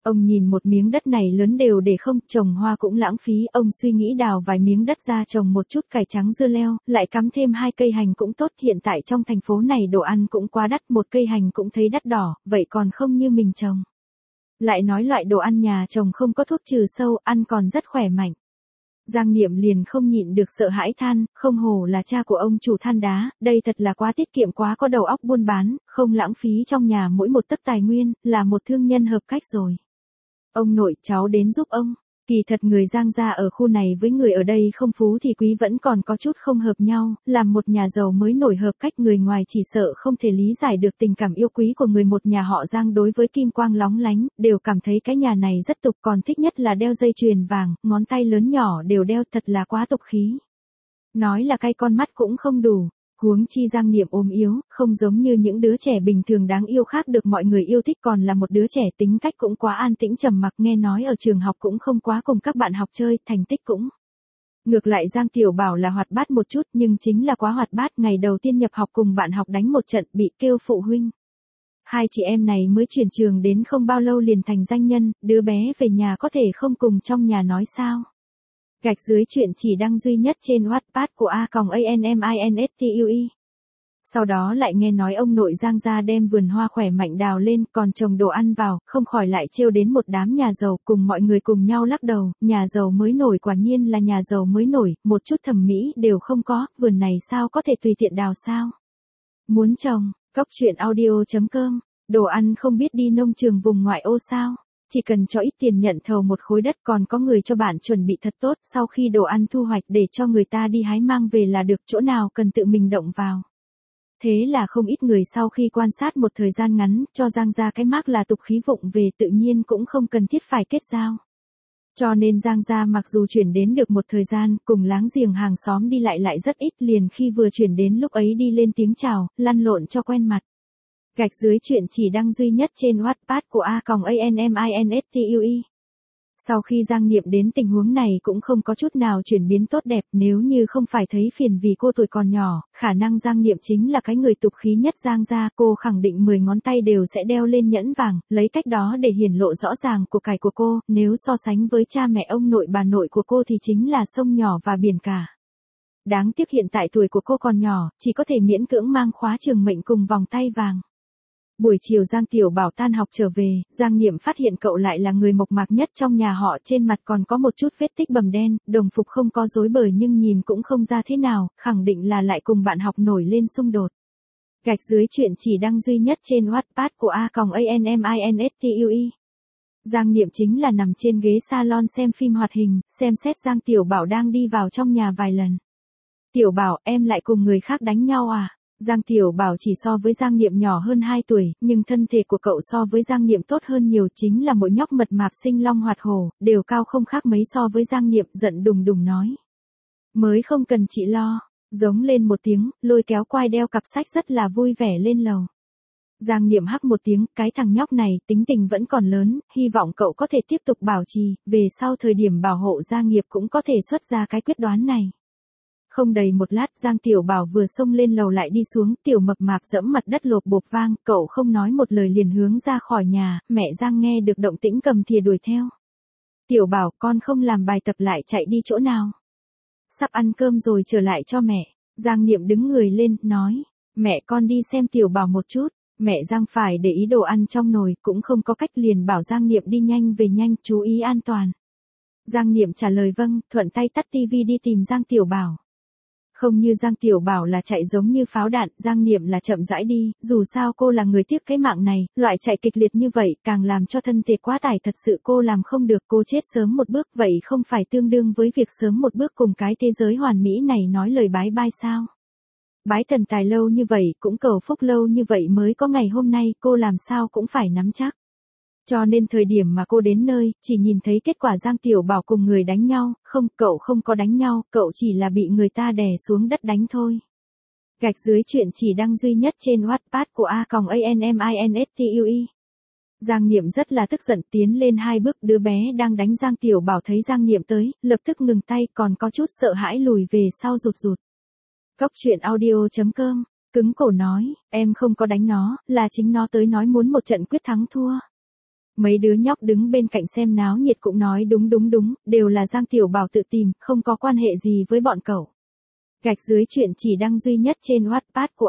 Ông nhìn một miếng đất này lớn đều để không, trồng hoa cũng lãng phí, ông suy nghĩ đào vài miếng đất ra trồng một chút cải trắng dưa leo, lại cắm thêm 2 cây hành cũng tốt, hiện tại trong thành phố này đồ ăn cũng quá đắt, một cây hành cũng thấy đắt đỏ, vậy còn không như mình trồng. Lại nói loại đồ ăn nhà trồng không có thuốc trừ sâu, ăn còn rất khỏe mạnh. Giang Niệm liền không nhịn được sợ hãi than, không hổ là cha của ông chủ than đá, đây thật là quá tiết kiệm, quá có đầu óc buôn bán, không lãng phí trong nhà mỗi một tấc tài nguyên, là một thương nhân hợp cách rồi. Ông nội, cháu đến giúp ông. Kỳ thật người Giang gia ở khu này với người ở đây không phú thì quý vẫn còn có chút không hợp nhau, làm một nhà giàu mới nổi hợp cách, người ngoài chỉ sợ không thể lý giải được tình cảm yêu quý của người một nhà họ Giang đối với kim quang lóng lánh, đều cảm thấy cái nhà này rất tục, còn thích nhất là đeo dây chuyền vàng, ngón tay lớn nhỏ đều đeo, thật là quá tục khí. Nói là cay con mắt cũng không đủ. Huống chi Giang Niệm ốm yếu, không giống như những đứa trẻ bình thường đáng yêu khác được mọi người yêu thích, còn là một đứa trẻ tính cách cũng quá an tĩnh trầm mặc, nghe nói ở trường học cũng không quá cùng các bạn học chơi, thành tích cũng. Ngược lại Giang Tiểu Bảo là hoạt bát một chút, nhưng chính là quá hoạt bát, ngày đầu tiên nhập học cùng bạn học đánh một trận bị kêu phụ huynh. Hai chị em này mới chuyển trường đến không bao lâu liền thành danh nhân, đứa bé về nhà có thể không cùng trong nhà nói sao. Gạch dưới chuyện chỉ đăng duy nhất trên Wattpad của A.ANMINSTUE. Sau đó lại nghe nói ông nội Giang gia đem vườn hoa khỏe mạnh đào lên, còn trồng đồ ăn vào, không khỏi lại trêu đến một đám nhà giàu, cùng mọi người cùng nhau lắc đầu, nhà giàu mới nổi, quả nhiên là nhà giàu mới nổi, một chút thẩm mỹ đều không có, vườn này sao có thể tùy tiện đào sao. Muốn trồng, coctruyện.audio.com, đồ ăn không biết đi nông trường vùng ngoại ô sao. Chỉ cần cho ít tiền nhận thầu một khối đất, còn có người cho bạn chuẩn bị thật tốt, sau khi đồ ăn thu hoạch để cho người ta đi hái mang về là được, chỗ nào cần tự mình động vào. Thế là không ít người sau khi quan sát một thời gian ngắn, cho Giang gia cái mác là tục khí vụng về, tự nhiên cũng không cần thiết phải kết giao. Cho nên Giang gia mặc dù chuyển đến được một thời gian, cùng láng giềng hàng xóm đi lại rất ít, liền khi vừa chuyển đến lúc ấy đi lên tiếng chào, lăn lộn cho quen mặt. Gạch dưới chuyện chỉ đăng duy nhất trên Wattpad của A.ANMINSTUE. Sau khi Giang Niệm đến tình huống này cũng không có chút nào chuyển biến tốt đẹp, nếu như không phải thấy phiền vì cô tuổi còn nhỏ, khả năng Giang Niệm chính là cái người tục khí nhất Giang gia, cô khẳng định 10 ngón tay đều sẽ đeo lên nhẫn vàng, lấy cách đó để hiển lộ rõ ràng của cải của cô, nếu so sánh với cha mẹ ông nội bà nội của cô thì chính là sông nhỏ và biển cả. Đáng tiếc hiện tại tuổi của cô còn nhỏ, chỉ có thể miễn cưỡng mang khóa trường mệnh cùng vòng tay vàng. Buổi chiều Giang Tiểu Bảo tan học trở về, Giang Niệm phát hiện cậu lại là người mộc mạc nhất trong nhà họ, trên mặt còn có một chút vết tích bầm đen, đồng phục không có rối bời nhưng nhìn cũng không ra thế nào, khẳng định là lại cùng bạn học nổi lên xung đột. Gạch dưới chuyện chỉ đăng duy nhất trên Wattpad của A.ANMINSTUE. Giang Niệm chính là nằm trên ghế salon xem phim hoạt hình, xem xét Giang Tiểu Bảo đang đi vào trong nhà vài lần. Tiểu Bảo, em lại cùng người khác đánh nhau à? Giang Tiểu Bảo chỉ so với Giang Niệm nhỏ hơn 2 tuổi, nhưng thân thể của cậu so với Giang Niệm tốt hơn nhiều, chính là một nhóc mật mạp sinh long hoạt hổ, đều cao không khác mấy so với Giang Niệm, giận đùng đùng nói. Mới không cần chị lo, giống lên một tiếng, lôi kéo quai đeo cặp sách rất là vui vẻ lên lầu. Giang Niệm hắc một tiếng, cái thằng nhóc này, tính tình vẫn còn lớn, hy vọng cậu có thể tiếp tục bảo trì, về sau thời điểm bảo hộ gia nghiệp cũng có thể xuất ra cái quyết đoán này. Không đầy một lát Giang Tiểu Bảo vừa xông lên lầu lại đi xuống, Tiểu Mập Mạp dẫm mặt đất lộp bộp vang, cậu không nói một lời liền hướng ra khỏi nhà, mẹ Giang nghe được động tĩnh cầm thìa đuổi theo. Tiểu Bảo, con không làm bài tập lại chạy đi chỗ nào? Sắp ăn cơm rồi trở lại cho mẹ. Giang Niệm đứng người lên, nói, mẹ con đi xem Tiểu Bảo một chút. Mẹ Giang phải để ý đồ ăn trong nồi, cũng không có cách liền bảo Giang Niệm đi nhanh về nhanh, chú ý an toàn. Giang Niệm trả lời vâng, thuận tay tắt tivi đi tìm Giang Tiểu Bảo. Không như Giang Tiểu Bảo là chạy giống như pháo đạn, Giang Niệm là chậm rãi đi, dù sao cô là người tiếc cái mạng này, loại chạy kịch liệt như vậy, càng làm cho thân thể quá tải, thật sự cô làm không được, cô chết sớm một bước, vậy không phải tương đương với việc sớm một bước cùng cái thế giới hoàn mỹ này nói lời bái bai sao? Bái thần tài lâu như vậy, cũng cầu phúc lâu như vậy mới có ngày hôm nay, cô làm sao cũng phải nắm chắc. Cho nên thời điểm mà cô đến nơi, chỉ nhìn thấy kết quả Giang Tiểu Bảo cùng người đánh nhau, không, cậu không có đánh nhau, cậu chỉ là bị người ta đè xuống đất đánh thôi. Gạch dưới chuyện chỉ đăng duy nhất trên Wattpad của A.ANMINSTUE. Giang Niệm rất là tức giận, tiến lên 2 bước, đứa bé đang đánh Giang Tiểu Bảo thấy Giang Niệm tới, lập tức ngừng tay, còn có chút sợ hãi lùi về sau rụt rụt. Coctruyện.audio.com, cứng cổ nói, em không có đánh nó, là chính nó tới nói muốn một trận quyết thắng thua. Mấy đứa nhóc đứng bên cạnh xem náo nhiệt cũng nói đúng đúng đúng, đều là Giang Tiểu Bảo tự tìm, không có quan hệ gì với bọn cậu. Gạch dưới chuyện chỉ đăng duy nhất trên Wattpad của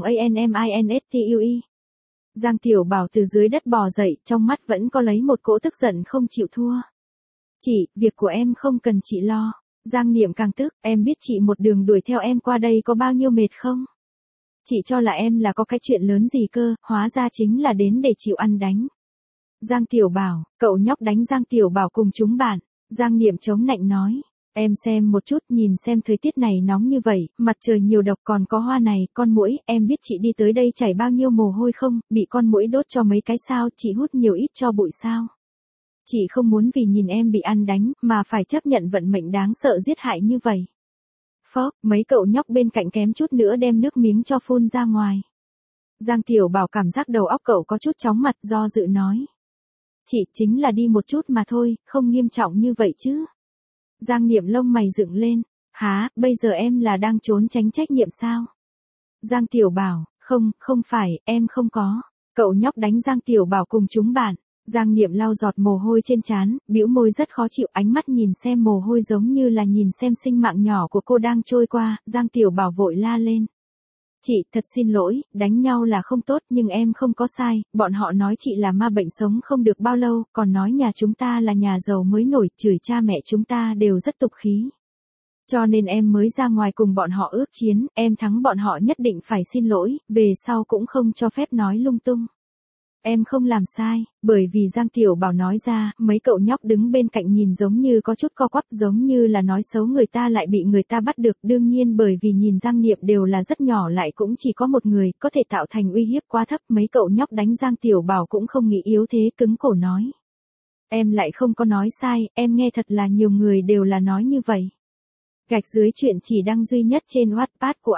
A.ANMINSTUE. Giang Tiểu Bảo từ dưới đất bò dậy, trong mắt vẫn có lấy một cỗ tức giận không chịu thua. Chị, việc của em không cần chị lo. Giang Niệm càng tức, em biết chị một đường đuổi theo em qua đây có bao nhiêu mệt không? Chị cho là em là có cái chuyện lớn gì cơ, hóa ra chính là đến để chịu ăn đánh. Giang Tiểu Bảo, cậu nhóc đánh Giang Tiểu Bảo cùng chúng bạn. Giang Niệm chống nạnh nói. Em xem một chút, nhìn xem thời tiết này nóng như vậy, mặt trời nhiều độc còn có hoa này, con muỗi, em biết chị đi tới đây chảy bao nhiêu mồ hôi không, bị con muỗi đốt cho mấy cái sao, chị hút nhiều ít cho bụi sao. Chị không muốn vì nhìn em bị ăn đánh, mà phải chấp nhận vận mệnh đáng sợ giết hại như vậy. Phốc, mấy cậu nhóc bên cạnh kém chút nữa đem nước miếng cho phun ra ngoài. Giang Tiểu Bảo cảm giác đầu óc cậu có chút chóng mặt do dự nói. Chị chính là đi một chút mà thôi, không nghiêm trọng như vậy chứ. Giang Niệm lông mày dựng lên. Hả, bây giờ em là đang trốn tránh trách nhiệm sao? Giang Tiểu Bảo, không phải, em không có. Cậu nhóc đánh Giang Tiểu Bảo cùng chúng bạn. Giang Niệm lau giọt mồ hôi trên trán, bĩu môi rất khó chịu, ánh mắt nhìn xem mồ hôi giống như là nhìn xem sinh mạng nhỏ của cô đang trôi qua. Giang Tiểu Bảo vội la lên. Chị, thật xin lỗi, đánh nhau là không tốt nhưng em không có sai, bọn họ nói chị là ma bệnh sống không được bao lâu, còn nói nhà chúng ta là nhà giàu mới nổi, chửi cha mẹ chúng ta đều rất tục khí. Cho nên em mới ra ngoài cùng bọn họ ước chiến, em thắng bọn họ nhất định phải xin lỗi, về sau cũng không cho phép nói lung tung. Em không làm sai, bởi vì Giang Tiểu Bảo nói ra, mấy cậu nhóc đứng bên cạnh nhìn giống như có chút co quắp, giống như là nói xấu người ta lại bị người ta bắt được. Đương nhiên bởi vì nhìn Giang Niệm đều là rất nhỏ lại cũng chỉ có một người, có thể tạo thành uy hiếp quá thấp. Mấy cậu nhóc đánh Giang Tiểu Bảo cũng không nghĩ yếu thế, cứng cổ nói. Em lại không có nói sai, em nghe thật là nhiều người đều là nói như vậy. Gạch dưới chuyện chỉ đăng duy nhất trên Wattpad của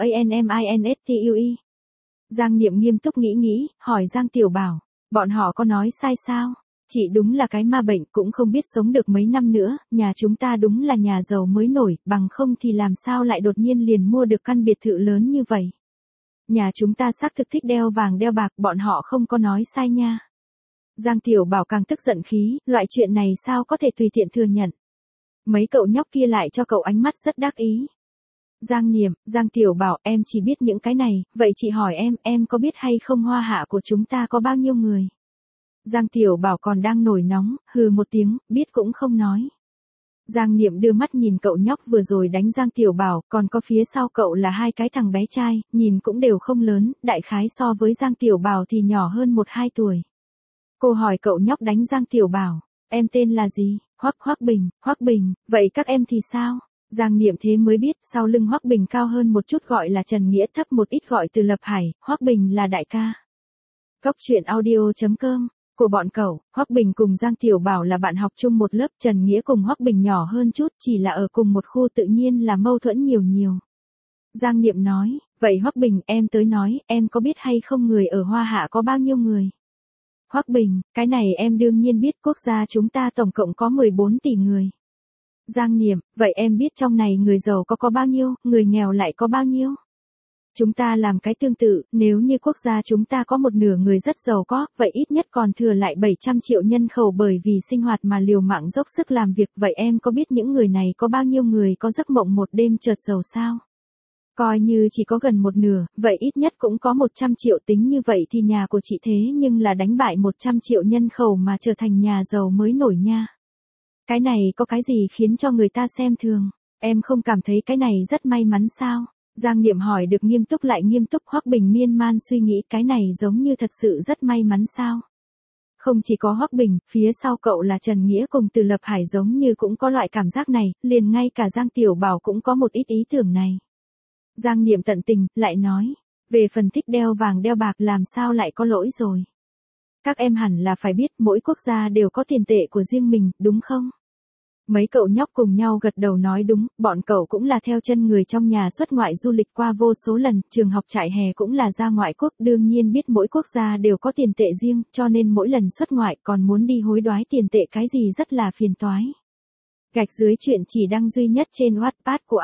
A.ANMINSTUE. Giang Niệm nghiêm túc nghĩ, hỏi Giang Tiểu Bảo, bọn họ có nói sai sao? Chị đúng là cái ma bệnh cũng không biết sống được mấy năm nữa, nhà chúng ta đúng là nhà giàu mới nổi, bằng không thì làm sao lại đột nhiên liền mua được căn biệt thự lớn như vậy. Nhà chúng ta xác thực thích đeo vàng đeo bạc, bọn họ không có nói sai nha. Giang Tiểu Bảo càng tức giận khí, loại chuyện này sao có thể tùy tiện thừa nhận. Mấy cậu nhóc kia lại cho cậu ánh mắt rất đắc ý. Giang Niệm, Giang Tiểu Bảo, em chỉ biết những cái này, vậy chị hỏi em có biết hay không hoa hạ của chúng ta có bao nhiêu người? Giang Tiểu Bảo còn đang nổi nóng, hừ một tiếng, biết cũng không nói. Giang Niệm đưa mắt nhìn cậu nhóc vừa rồi đánh Giang Tiểu Bảo, còn có phía sau cậu là hai cái thằng bé trai, nhìn cũng đều không lớn, đại khái so với Giang Tiểu Bảo thì nhỏ hơn 1-2 tuổi. Cô hỏi cậu nhóc đánh Giang Tiểu Bảo, em tên là gì? Hoắc Bình, vậy các em thì sao? Giang Niệm thế mới biết, sau lưng Hoắc Bình cao hơn một chút gọi là Trần Nghĩa, thấp một ít gọi Từ Lập Hải, Hoắc Bình là đại ca. Góc truyện audio.com, của bọn cậu, Hoắc Bình cùng Giang Tiểu Bảo là bạn học chung một lớp, Trần Nghĩa cùng Hoắc Bình nhỏ hơn chút, chỉ là ở cùng một khu tự nhiên là mâu thuẫn nhiều. Giang Niệm nói, vậy Hoắc Bình em tới nói, em có biết hay không người ở Hoa Hạ có bao nhiêu người? Hoắc Bình, cái này em đương nhiên biết, quốc gia chúng ta tổng cộng có 14 tỷ người. Giang Niệm, vậy em biết trong này người giàu có bao nhiêu, người nghèo lại có bao nhiêu? Chúng ta làm cái tương tự, nếu như quốc gia chúng ta có một nửa người rất giàu có, vậy ít nhất còn thừa lại 700 triệu nhân khẩu bởi vì sinh hoạt mà liều mạng dốc sức làm việc, vậy em có biết những người này có bao nhiêu người có giấc mộng một đêm chợt giàu sao? Coi như chỉ có gần một nửa, vậy ít nhất cũng có 100 triệu, tính như vậy thì nhà của chị thế nhưng là đánh bại 100 triệu nhân khẩu mà trở thành nhà giàu mới nổi nha. Cái này có cái gì khiến cho người ta xem thường, em không cảm thấy cái này rất may mắn sao? Giang Niệm hỏi được nghiêm túc lại nghiêm túc. Hoắc Bình miên man suy nghĩ, cái này giống như thật sự rất may mắn sao? Không chỉ có Hoắc Bình, phía sau cậu là Trần Nghĩa cùng Từ Lập Hải giống như cũng có loại cảm giác này, liền ngay cả Giang Tiểu Bảo cũng có một ít ý tưởng này. Giang Niệm tận tình, lại nói, về phần thích đeo vàng đeo bạc làm sao lại có lỗi rồi. Các em hẳn là phải biết mỗi quốc gia đều có tiền tệ của riêng mình, đúng không? Mấy cậu nhóc cùng nhau gật đầu nói đúng, bọn cậu cũng là theo chân người trong nhà xuất ngoại du lịch qua vô số lần, trường học trại hè cũng là ra ngoại quốc, đương nhiên biết mỗi quốc gia đều có tiền tệ riêng, cho nên mỗi lần xuất ngoại còn muốn đi hối đoái tiền tệ cái gì rất là phiền toái. Gạch dưới chuyện chỉ đăng duy nhất trên Wattpad của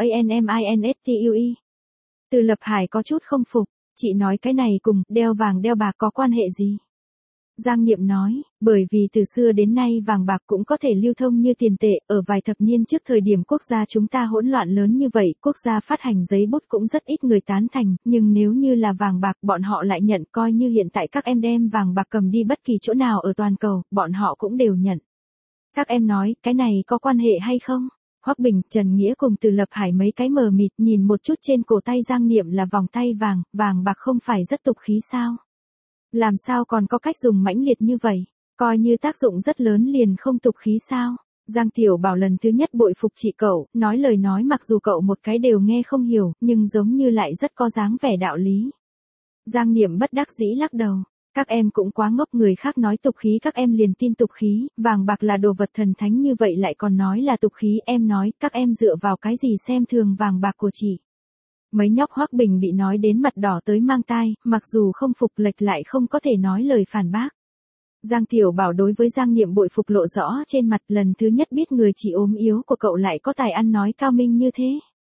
A.ANMINSTUE. Từ Lập Hải có chút không phục, chị nói cái này cùng đeo vàng đeo bạc có quan hệ gì? Giang Niệm nói, bởi vì từ xưa đến nay vàng bạc cũng có thể lưu thông như tiền tệ, ở vài thập niên trước thời điểm quốc gia chúng ta hỗn loạn lớn như vậy, quốc gia phát hành giấy bút cũng rất ít người tán thành, nhưng nếu như là vàng bạc bọn họ lại nhận, coi như hiện tại các em đem vàng bạc cầm đi bất kỳ chỗ nào ở toàn cầu, bọn họ cũng đều nhận. Các em nói, cái này có quan hệ hay không? Hoắc Bình, Trần Nghĩa cùng Từ Lập Hải mấy cái mờ mịt nhìn một chút trên cổ tay Giang Niệm là vòng tay vàng, vàng bạc không phải rất tục khí sao? Làm sao còn có cách dùng mãnh liệt như vậy, coi như tác dụng rất lớn liền không tục khí sao? Giang Tiểu Bảo lần thứ nhất bội phục chị cậu, nói lời nói mặc dù cậu một cái đều nghe không hiểu, nhưng giống như lại rất có dáng vẻ đạo lý. Giang Niệm bất đắc dĩ lắc đầu. Các em cũng quá ngốc, người khác nói tục khí các em liền tin tục khí, vàng bạc là đồ vật thần thánh như vậy lại còn nói là tục khí, em nói, các em dựa vào cái gì xem thường vàng bạc của chị. Mấy nhóc Hoắc Bình bị nói đến mặt đỏ tới mang tai, mặc dù không phục lệch lại không có thể nói lời phản bác. Giang Tiểu Bảo đối với Giang Niệm bội phục lộ rõ trên mặt, lần thứ nhất biết người chị ốm yếu của cậu lại có tài ăn nói cao minh như thế.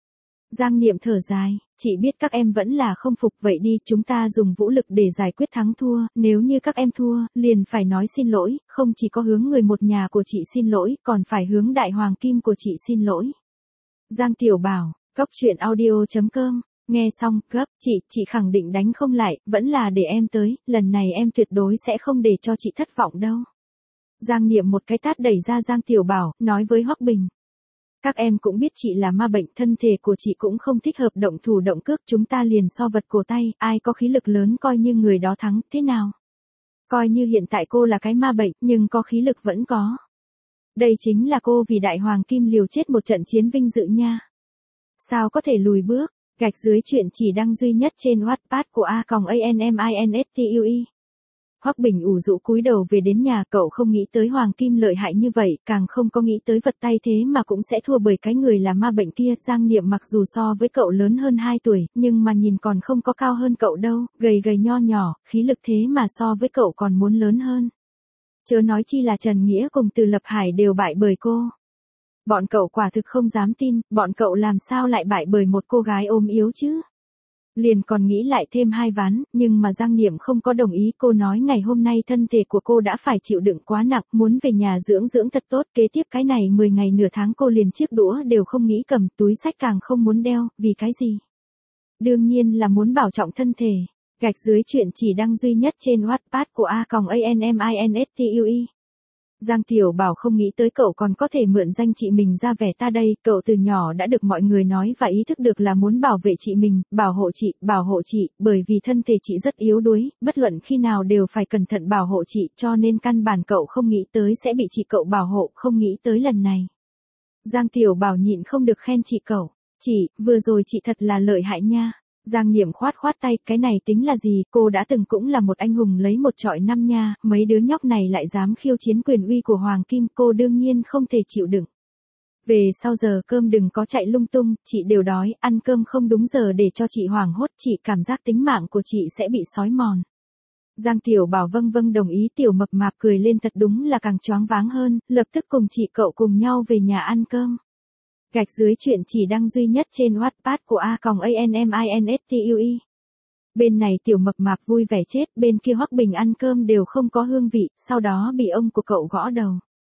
Giang Niệm thở dài, chị biết các em vẫn là không phục, vậy đi, chúng ta dùng vũ lực để giải quyết thắng thua, nếu như các em thua, liền phải nói xin lỗi, không chỉ có hướng người một nhà của chị xin lỗi, còn phải hướng đại hoàng kim của chị xin lỗi. Giang Tiểu Bảo, Cóc Truyện Audio.com, nghe xong, gấp, chị khẳng định đánh không lại, vẫn là để em tới, lần này em tuyệt đối sẽ không để cho chị thất vọng đâu. Giang Niệm một cái tát đẩy ra Giang Tiểu Bảo, nói với Hoắc Bình. Các em cũng biết chị là ma bệnh, thân thể của chị cũng không thích hợp động thủ động cước, chúng ta liền so vật cổ tay, ai có khí lực lớn coi như người đó thắng, thế nào? Coi như hiện tại cô là cái ma bệnh, nhưng có khí lực vẫn có. Đây chính là cô vì đại hoàng kim liều chết một trận chiến vinh dự nha. Sao có thể lùi bước? Gạch dưới chuyện chỉ đăng duy nhất trên Wattpad của A.ANMINSTUE. Hoắc Bình ủ rũ cúi đầu về đến nhà, cậu không nghĩ tới hoàng kim lợi hại như vậy, càng không có nghĩ tới vật tay thế mà cũng sẽ thua bởi cái người là ma bệnh kia. Giang Niệm mặc dù so với cậu lớn hơn 2 tuổi, nhưng mà nhìn còn không có cao hơn cậu đâu, gầy gầy nho nhỏ, khí lực thế mà so với cậu còn muốn lớn hơn. Chớ nói chi là Trần Nghĩa cùng Từ Lập Hải đều bại bởi cô. Bọn cậu quả thực không dám tin, bọn cậu làm sao lại bại bởi một cô gái ốm yếu chứ? Liền còn nghĩ lại thêm 2 ván, nhưng mà Giang Niệm không có đồng ý, cô nói ngày hôm nay thân thể của cô đã phải chịu đựng quá nặng, muốn về nhà dưỡng thật tốt, kế tiếp cái này 10 ngày nửa tháng cô liền chiếc đũa đều không nghĩ cầm, túi xách càng không muốn đeo, vì cái gì? Đương nhiên là muốn bảo trọng thân thể. Gạch dưới chuyện chỉ đăng duy nhất trên Wattpad của A.ANMINSTUE. Giang Tiểu Bảo không nghĩ tới cậu còn có thể mượn danh chị mình ra vẻ ta đây, cậu từ nhỏ đã được mọi người nói và ý thức được là muốn bảo vệ chị mình, bảo hộ chị, bởi vì thân thể chị rất yếu đuối, bất luận khi nào đều phải cẩn thận bảo hộ chị, cho nên căn bản cậu không nghĩ tới sẽ bị chị cậu bảo hộ, không nghĩ tới lần này. Giang Tiểu Bảo nhịn không được khen chị cậu, chị, vừa rồi chị thật là lợi hại nha. Giang Niệm khoát tay, cái này tính là gì, cô đã từng cũng là một anh hùng lấy một trọi năm nha, mấy đứa nhóc này lại dám khiêu chiến quyền uy của Hoàng Kim, cô đương nhiên không thể chịu đựng. Về sau giờ cơm đừng có chạy lung tung, chị đều đói, ăn cơm không đúng giờ để cho chị hoảng hốt, chị cảm giác tính mạng của chị sẽ bị xói mòn. Giang Tiểu Bảo vâng đồng ý, Tiểu Mập Mạp cười lên thật đúng là càng choáng váng hơn, lập tức cùng chị cậu cùng nhau về nhà ăn cơm. Gạch dưới chuyện chỉ đăng duy nhất trên Wattpad của A.ANMINSTUE. Bên này Tiểu Mập Mạp vui vẻ chết, bên kia Hoắc Bình ăn cơm đều không có hương vị, sau đó bị ông của cậu gõ đầu.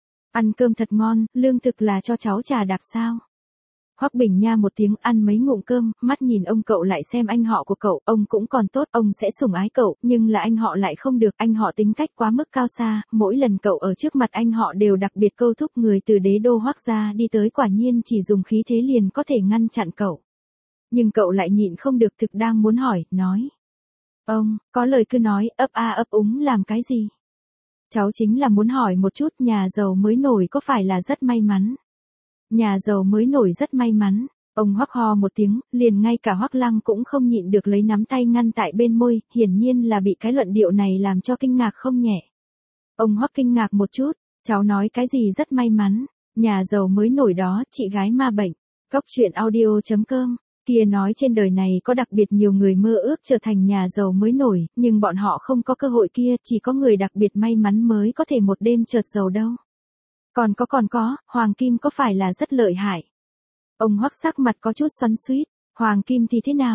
Ăn cơm thật ngon, lương thực là cho cháu trà đạp sao? Hoắc Bình nha một tiếng ăn mấy ngụm cơm, mắt nhìn ông cậu lại xem anh họ của cậu, ông cũng còn tốt, ông sẽ sủng ái cậu, nhưng là anh họ lại không được, anh họ tính cách quá mức cao xa, mỗi lần cậu ở trước mặt anh họ đều đặc biệt câu thúc, người từ đế đô Hoắc gia đi tới quả nhiên chỉ dùng khí thế liền có thể ngăn chặn cậu. Nhưng cậu lại nhịn không được, thực đang muốn hỏi, nói. Ông, có lời cứ nói, ấp a ấp úng làm cái gì? Cháu chính là muốn hỏi một chút, nhà giàu mới nổi có phải là rất may mắn? Nhà giàu mới nổi rất may mắn. Ông Hoắc ho một tiếng, liền ngay cả Hoắc Lăng cũng không nhịn được lấy nắm tay ngăn tại bên môi, hiển nhiên là bị cái luận điệu này làm cho kinh ngạc không nhẹ. Ông Hoắc kinh ngạc một chút, cháu nói cái gì rất may mắn, nhà giàu mới nổi đó, chị gái ma bệnh. Cóc Truyện Audio.com, kia nói trên đời này có đặc biệt nhiều người mơ ước trở thành nhà giàu mới nổi, nhưng bọn họ không có cơ hội kia, chỉ có người đặc biệt may mắn mới có thể một đêm chợt giàu đâu. Còn có, Hoàng Kim có phải là rất lợi hại? Ông Hoắc sắc mặt có chút xoắn xuýt, Hoàng Kim thì thế nào?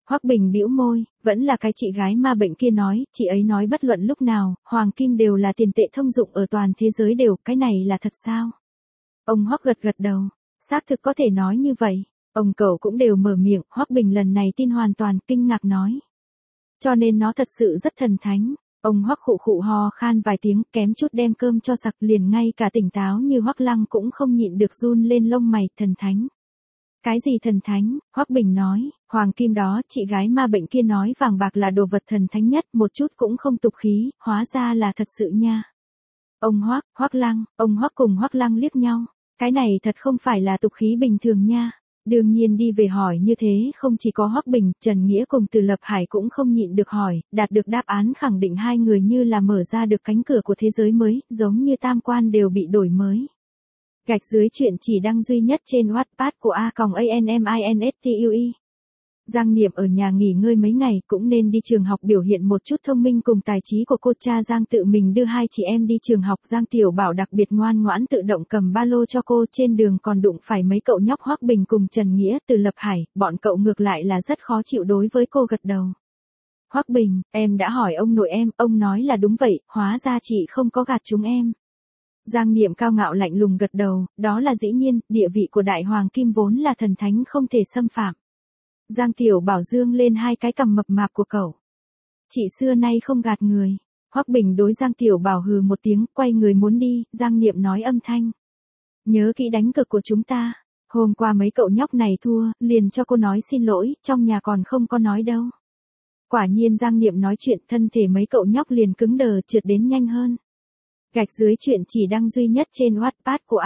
Hoắc Bình bĩu môi, vẫn là cái chị gái ma bệnh kia nói, chị ấy nói bất luận lúc nào, hoàng kim đều là tiền tệ thông dụng ở toàn thế giới đều, cái này là thật sao? Ông Hoắc gật gật đầu, xác thực có thể nói như vậy. Ông cậu cũng đều mở miệng, Hoắc Bình lần này tin hoàn toàn, kinh ngạc nói. Cho nên nó thật sự rất thần thánh. Ông Hoắc khụ khụ ho khan vài tiếng, kém chút đem cơm cho sặc, liền ngay cả tỉnh táo như Hoắc Lăng cũng không nhịn được run lên lông mày, thần thánh. Cái gì thần thánh? Hoắc Bình nói, hoàng kim đó, chị gái ma bệnh kia nói vàng bạc là đồ vật thần thánh nhất, một chút cũng không tục khí, hóa ra là thật sự nha. Ông Hoắc, Hoắc Lăng, ông Hoắc cùng Hoắc Lăng liếc nhau, cái này thật không phải là tục khí bình thường nha. Đương nhiên đi về hỏi như thế không chỉ có Hoắc Bình, Trần Nghĩa cùng Từ Lập Hải cũng không nhịn được hỏi, đạt được đáp án khẳng định hai người như là mở ra được cánh cửa của thế giới mới, giống như tam quan đều bị đổi mới. Gạch dưới chuyện chỉ đăng duy nhất trên Wattpad của A.ANMINSTUE. Giang Niệm ở nhà nghỉ ngơi mấy ngày cũng nên đi trường học biểu hiện một chút thông minh cùng tài trí của cô. Cha Giang tự mình đưa hai chị em đi trường học. Giang Tiểu Bảo đặc biệt ngoan ngoãn tự động cầm ba lô cho cô, trên đường còn đụng phải mấy cậu nhóc Hoắc Bình cùng Trần Nghĩa, Từ Lập Hải, bọn cậu ngược lại là rất khó chịu đối với cô gật đầu. Hoắc Bình, em đã hỏi ông nội em, ông nói là đúng vậy, hóa ra chị không có gạt chúng em. Giang Niệm cao ngạo lạnh lùng gật đầu, đó là dĩ nhiên, địa vị của Đại Hoàng Kim vốn là thần thánh không thể xâm phạm. Giang Tiểu Bảo dương lên hai cái cằm mập mạp của cậu. Chị xưa nay không gạt người. Hoắc Bình đối Giang Tiểu Bảo hừ một tiếng, quay người muốn đi, Giang Niệm nói âm thanh. Nhớ kỹ đánh cược của chúng ta. Hôm qua mấy cậu nhóc này thua, liền cho cô nói xin lỗi, trong nhà còn không có nói đâu. Quả nhiên Giang Niệm nói chuyện, thân thể mấy cậu nhóc liền cứng đờ, trượt đến nhanh hơn. Gạch dưới chuyện chỉ đăng duy nhất trên Wattpad của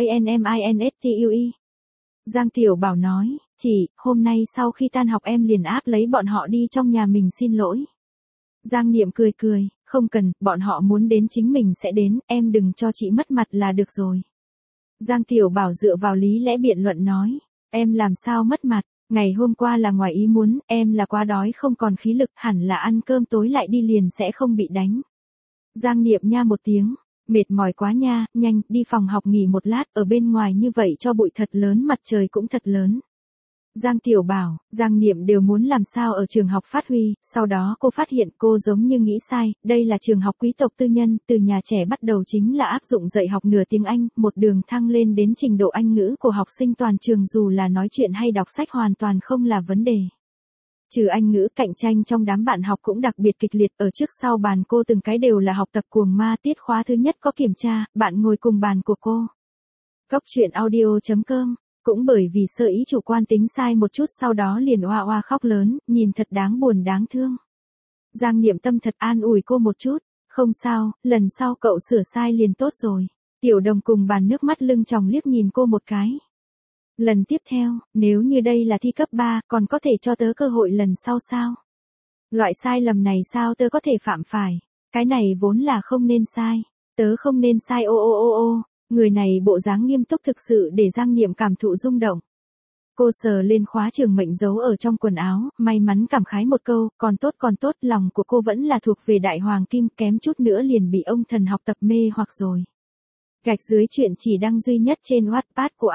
A.ANMINSTUE. Giang Tiểu Bảo nói, chị, hôm nay sau khi tan học em liền áp lấy bọn họ đi trong nhà mình xin lỗi. Giang Niệm cười cười, không cần, bọn họ muốn đến chính mình sẽ đến, em đừng cho chị mất mặt là được rồi. Giang Tiểu Bảo dựa vào lý lẽ biện luận nói, em làm sao mất mặt, ngày hôm qua là ngoài ý muốn, em là quá đói không còn khí lực, hẳn là ăn cơm tối lại đi liền sẽ không bị đánh. Giang Niệm nha một tiếng, mệt mỏi quá nha, nhanh, đi phòng học nghỉ một lát, ở bên ngoài như vậy cho bụi thật lớn, mặt trời cũng thật lớn. Giang Tiểu Bảo, Giang Niệm đều muốn làm sao ở trường học phát huy, sau đó cô phát hiện cô giống như nghĩ sai, đây là trường học quý tộc tư nhân, từ nhà trẻ bắt đầu chính là áp dụng dạy học nửa tiếng Anh, một đường thăng lên đến trình độ Anh ngữ của học sinh toàn trường, dù là nói chuyện hay đọc sách hoàn toàn không là vấn đề. Trừ Anh ngữ, cạnh tranh trong đám bạn học cũng đặc biệt kịch liệt, ở trước sau bàn cô từng cái đều là học tập cuồng ma, tiết khóa thứ nhất có kiểm tra, bạn ngồi cùng bàn của cô. Góc truyện audio.com, cũng bởi vì sơ ý chủ quan tính sai một chút sau đó liền oa oa khóc lớn, nhìn thật đáng buồn đáng thương. Giang Niệm tâm thật an ủi cô một chút, không sao, lần sau cậu sửa sai liền tốt rồi. Tiểu Đồng cùng bàn nước mắt lưng tròng liếc nhìn cô một cái. Lần tiếp theo, nếu như đây là thi cấp 3, còn có thể cho tớ cơ hội lần sau sao? Loại sai lầm này sao tớ có thể phạm phải? Cái này vốn là không nên sai. Tớ không nên sai ô ô ô ô. Người này bộ dáng nghiêm túc thực sự để Giang Niệm cảm thụ rung động. Cô sờ lên khóa trường mệnh giấu ở trong quần áo, may mắn cảm khái một câu, còn tốt, lòng của cô vẫn là thuộc về Đại Hoàng Kim, kém chút nữa liền bị ông thần học tập mê hoặc rồi. Gạch dưới chuyện chỉ đăng duy nhất trên Wattpad của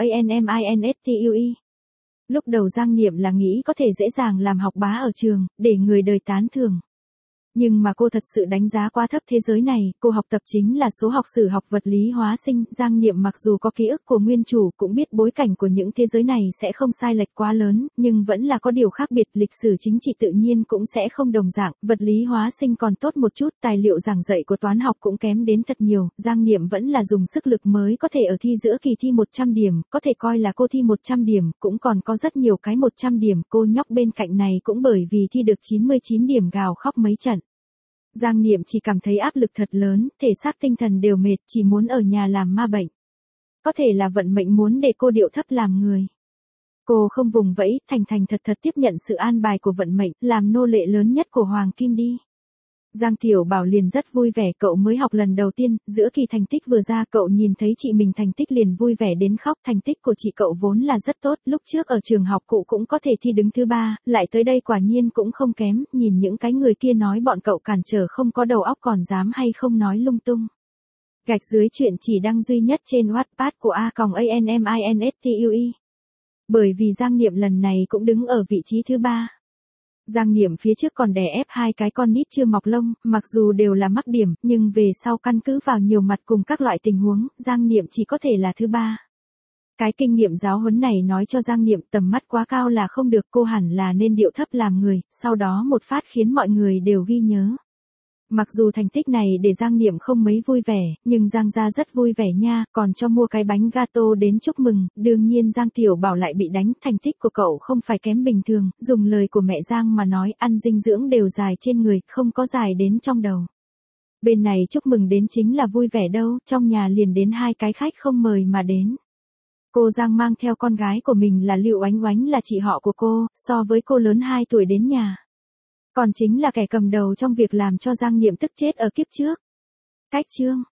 A.ANMINSTUE. Lúc đầu Giang Niệm là nghĩ có thể dễ dàng làm học bá ở trường, để người đời tán thưởng. Nhưng mà cô thật sự đánh giá quá thấp thế giới này, cô học tập chính là số học, sử học, vật lý, hóa sinh. Giang Niệm mặc dù có ký ức của nguyên chủ, cũng biết bối cảnh của những thế giới này sẽ không sai lệch quá lớn, nhưng vẫn là có điều khác biệt, lịch sử chính trị tự nhiên cũng sẽ không đồng dạng, vật lý hóa sinh còn tốt một chút, tài liệu giảng dạy của toán học cũng kém đến thật nhiều. Giang Niệm vẫn là dùng sức lực mới có thể ở thi giữa kỳ thi 100 điểm, có thể coi là cô thi 100 điểm, cũng còn có rất nhiều cái 100 điểm, cô nhóc bên cạnh này cũng bởi vì thi được 99 điểm gào khóc mấy trận. Giang Niệm chỉ cảm thấy áp lực thật lớn, thể xác tinh thần đều mệt, chỉ muốn ở nhà làm ma bệnh. Có thể là vận mệnh muốn để cô điệu thấp làm người. Cô không vùng vẫy, thành thành thật thật tiếp nhận sự an bài của vận mệnh, làm nô lệ lớn nhất của Hoàng Kim đi. Giang Tiểu Bảo liền rất vui vẻ, cậu mới học lần đầu tiên, giữa kỳ thành tích vừa ra cậu nhìn thấy chị mình thành tích liền vui vẻ đến khóc, thành tích của chị cậu vốn là rất tốt, lúc trước ở trường học cụ cũng có thể thi đứng thứ 3, lại tới đây quả nhiên cũng không kém, nhìn những cái người kia nói bọn cậu cản trở không có đầu óc còn dám hay không nói lung tung. Gạch dưới chuyện chỉ đăng duy nhất trên Wattpad của A.ANMINSTUE. Bởi vì Giang Niệm lần này cũng đứng ở vị trí thứ 3. Giang Niệm phía trước còn đè ép hai cái con nít chưa mọc lông, mặc dù đều là mắc điểm, nhưng về sau căn cứ vào nhiều mặt cùng các loại tình huống, Giang Niệm chỉ có thể là thứ ba. Cái kinh nghiệm giáo huấn này nói cho Giang Niệm tầm mắt quá cao là không được, cô hẳn là nên điệu thấp làm người, sau đó một phát khiến mọi người đều ghi nhớ. Mặc dù thành tích này để Giang Niệm không mấy vui vẻ, nhưng Giang gia rất vui vẻ nha, còn cho mua cái bánh gato đến chúc mừng, đương nhiên Giang Tiểu Bảo lại bị đánh, thành tích của cậu không phải kém bình thường, dùng lời của mẹ Giang mà nói, ăn dinh dưỡng đều dài trên người, không có dài đến trong đầu. Bên này chúc mừng đến chính là vui vẻ đâu, trong nhà liền đến hai cái khách không mời mà đến. Cô Giang mang theo con gái của mình là Lưu Oánh Oánh là chị họ của cô, so với cô lớn 2 tuổi đến nhà. Còn chính là kẻ cầm đầu trong việc làm cho Giang Niệm tức chết ở kiếp trước. Cách chương